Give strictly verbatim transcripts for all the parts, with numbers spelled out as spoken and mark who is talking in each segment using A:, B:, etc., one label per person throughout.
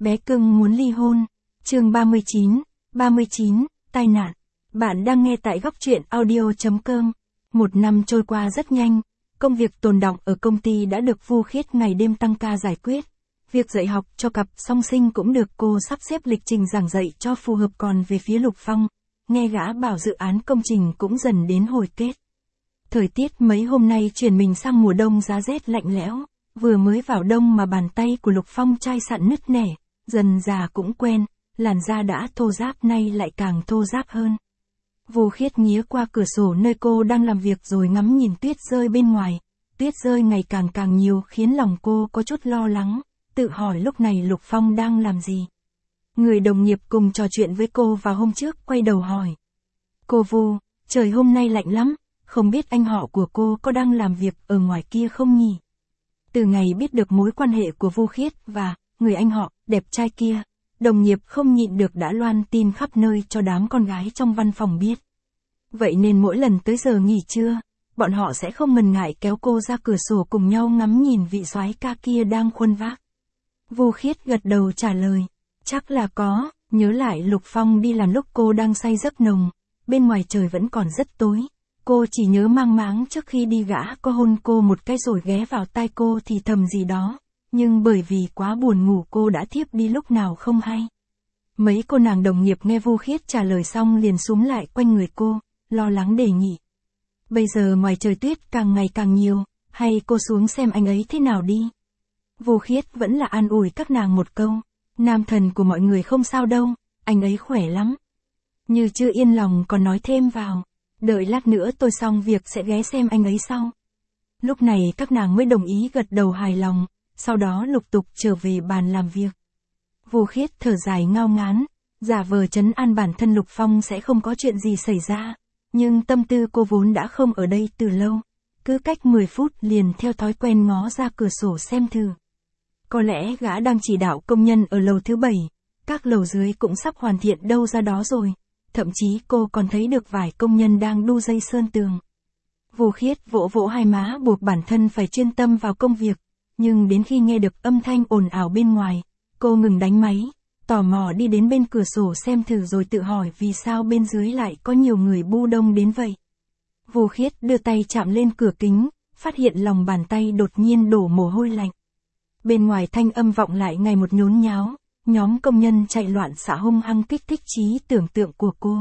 A: Bé cưng muốn ly hôn. Chương ba mươi chín, ba mươi chín, tai nạn. Bạn đang nghe tại góc truyện audio chấm com. Một năm trôi qua rất nhanh, công việc tồn đọng ở công ty đã được Vu Khiết ngày đêm tăng ca giải quyết. Việc dạy học cho cặp song sinh cũng được cô sắp xếp lịch trình giảng dạy cho phù hợp, còn về phía Lục Phong, nghe gã bảo dự án công trình cũng dần đến hồi kết. Thời tiết mấy hôm nay chuyển mình sang mùa đông giá rét lạnh lẽo, vừa mới vào đông mà bàn tay của Lục Phong chai sạn nứt nẻ, dần già cũng quen, làn da đã thô ráp nay lại càng thô ráp hơn. Vu Khiết nghía qua cửa sổ nơi cô đang làm việc rồi ngắm nhìn tuyết rơi bên ngoài. Tuyết rơi ngày càng càng nhiều khiến lòng cô có chút lo lắng, tự hỏi lúc này Lục Phong đang làm gì. Người đồng nghiệp cùng trò chuyện với cô vào hôm trước quay đầu hỏi. Cô Vu, trời hôm nay lạnh lắm, không biết anh họ của cô có đang làm việc ở ngoài kia không nhỉ? Từ ngày biết được mối quan hệ của Vu Khiết và người anh họ đẹp trai kia, đồng nghiệp không nhịn được đã loan tin khắp nơi cho đám con gái trong văn phòng biết. Vậy nên mỗi lần tới giờ nghỉ trưa, bọn họ sẽ không ngần ngại kéo cô ra cửa sổ cùng nhau ngắm nhìn vị soái ca kia đang khuân vác. Vu Khiết gật đầu trả lời, chắc là có, nhớ lại Lục Phong đi làm lúc cô đang say giấc nồng, bên ngoài trời vẫn còn rất tối. Cô chỉ nhớ mang máng trước khi đi gã có hôn cô một cái rồi ghé vào tai cô thì thầm gì đó, nhưng bởi vì quá buồn ngủ cô đã thiếp đi lúc nào không hay. Mấy cô nàng đồng nghiệp nghe Vu Khiết trả lời xong liền xúm lại quanh người cô, lo lắng đề nghị. Bây giờ ngoài trời tuyết càng ngày càng nhiều, hay cô xuống xem anh ấy thế nào đi. Vu Khiết vẫn là an ủi các nàng một câu, nam thần của mọi người không sao đâu, anh ấy khỏe lắm. Như chưa yên lòng còn nói thêm vào, đợi lát nữa tôi xong việc sẽ ghé xem anh ấy sau. Lúc này các nàng mới đồng ý gật đầu hài lòng, sau đó lục tục trở về bàn làm việc. Vu Khiết thở dài ngao ngán, giả vờ trấn an bản thân Lục Phong sẽ không có chuyện gì xảy ra, nhưng tâm tư cô vốn đã không ở đây từ lâu, cứ cách mười phút liền theo thói quen ngó ra cửa sổ xem thử. Có lẽ gã đang chỉ đạo công nhân ở lầu thứ bảy, các lầu dưới cũng sắp hoàn thiện đâu ra đó rồi, thậm chí cô còn thấy được vài công nhân đang đu dây sơn tường. Vu Khiết vỗ vỗ hai má buộc bản thân phải chuyên tâm vào công việc, nhưng đến khi nghe được âm thanh ồn ào bên ngoài, cô ngừng đánh máy, tò mò đi đến bên cửa sổ xem thử rồi tự hỏi vì sao bên dưới lại có nhiều người bu đông đến vậy. Vu Khiết đưa tay chạm lên cửa kính, phát hiện lòng bàn tay đột nhiên đổ mồ hôi lạnh. Bên ngoài thanh âm vọng lại ngày một nhốn nháo, nhóm công nhân chạy loạn xạ hung hăng kích thích trí tưởng tượng của cô.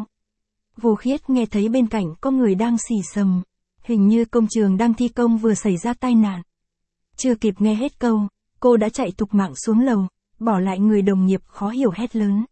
A: Vu Khiết nghe thấy bên cạnh có người đang xì xầm, hình như công trường đang thi công vừa xảy ra tai nạn. Chưa kịp nghe hết câu, cô đã chạy thục mạng xuống lầu, bỏ lại người đồng nghiệp khó hiểu hét lớn.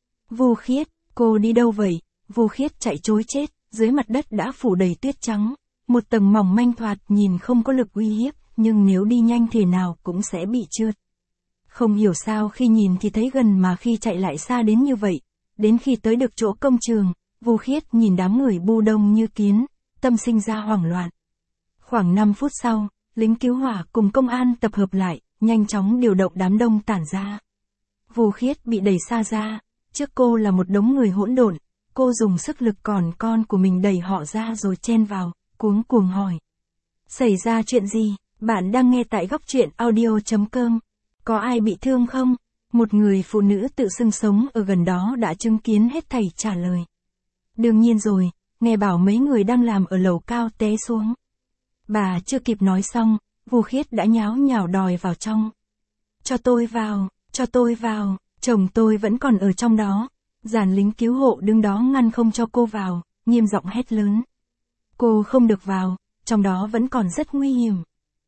A: Vu Khiết, cô đi đâu vậy? Vu Khiết chạy trối chết, dưới mặt đất đã phủ đầy tuyết trắng, một tầng mỏng manh thoạt nhìn không có lực uy hiếp, nhưng nếu đi nhanh thế nào cũng sẽ bị trượt. Không hiểu sao khi nhìn thì thấy gần mà khi chạy lại xa đến như vậy. Đến khi tới được chỗ công trường, Vu Khiết nhìn đám người bu đông như kiến, tâm sinh ra hoảng loạn. Khoảng năm phút sau, lính cứu hỏa cùng công an tập hợp lại, nhanh chóng điều động đám đông tản ra. Vu Khiết bị đẩy xa ra, trước cô là một đống người hỗn độn, cô dùng sức lực còn con của mình đẩy họ ra rồi chen vào, cuống cuồng hỏi. Xảy ra chuyện gì? Bạn đang nghe tại góc truyện audio chấm com. Có ai bị thương không? Một người phụ nữ tự xưng sống ở gần đó đã chứng kiến hết thảy trả lời. Đương nhiên rồi, nghe bảo mấy người đang làm ở lầu cao té xuống. Bà chưa kịp nói xong, Vu Khiết đã nháo nhào đòi vào trong. Cho tôi vào, cho tôi vào, chồng tôi vẫn còn ở trong đó. Dàn lính cứu hộ đứng đó ngăn không cho cô vào, nghiêm giọng hét lớn. Cô không được vào, trong đó vẫn còn rất nguy hiểm.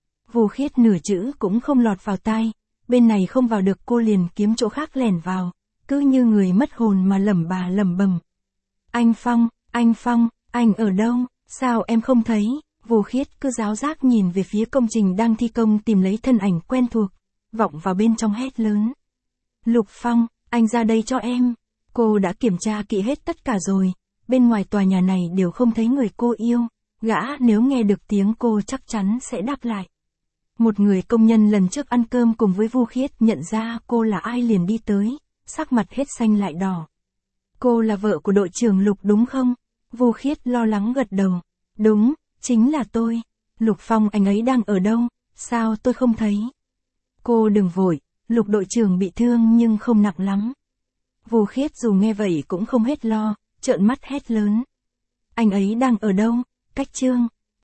A: Vu Khiết nửa chữ cũng không lọt vào tai, bên này không vào được cô liền kiếm chỗ khác lẻn vào, cứ như người mất hồn mà lẩm bà lẩm bẩm. Anh Phong, anh Phong, anh ở đâu, sao em không thấy? Vu Khiết cứ giáo giác nhìn về phía công trình đang thi công tìm lấy thân ảnh quen thuộc, vọng vào bên trong hét lớn. Lục Phong, anh ra đây cho em. Cô đã kiểm tra kỹ hết tất cả rồi, bên ngoài tòa nhà này đều không thấy người cô yêu, gã nếu nghe được tiếng cô chắc chắn sẽ đáp lại. Một người công nhân lần trước ăn cơm cùng với Vu Khiết nhận ra cô là ai liền đi tới, sắc mặt hết xanh lại đỏ. Cô là vợ của đội trưởng Lục đúng không? Vu Khiết lo lắng gật đầu. Đúng, chính là tôi. Lục Phong anh ấy đang ở đâu? Sao tôi không thấy? Cô đừng vội, Lục đội trưởng bị thương nhưng không nặng lắm. Vô Khiết dù nghe vậy cũng không hết lo, trợn mắt hét lớn. Anh ấy đang ở đâu? Cách Trương.